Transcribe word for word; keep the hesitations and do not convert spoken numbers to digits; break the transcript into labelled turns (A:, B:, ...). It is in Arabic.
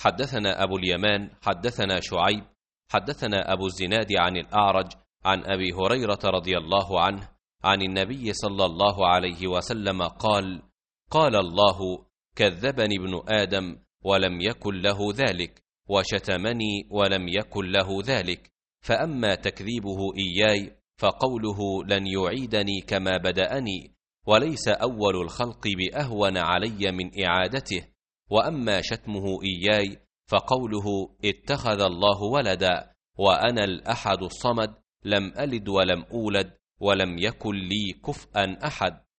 A: حدثنا أبو اليمان حدثنا شعيب حدثنا أبو الزناد عن الأعرج عن أبي هريرة رضي الله عنه عن النبي صلى الله عليه وسلم قال: قال الله: كذبني ابن آدم ولم يكن له ذلك، وشتمني ولم يكن له ذلك، فأما تكذيبه إياي فقوله: لن يعيدني كما بدأني، وليس أول الخلق بأهون علي من إعادته، وأما شتمه إياي فقوله: اتخذ الله ولدا، وأنا الأحد الصمد، لم ألد ولم أولد، ولم يكن لي كفءا أحد.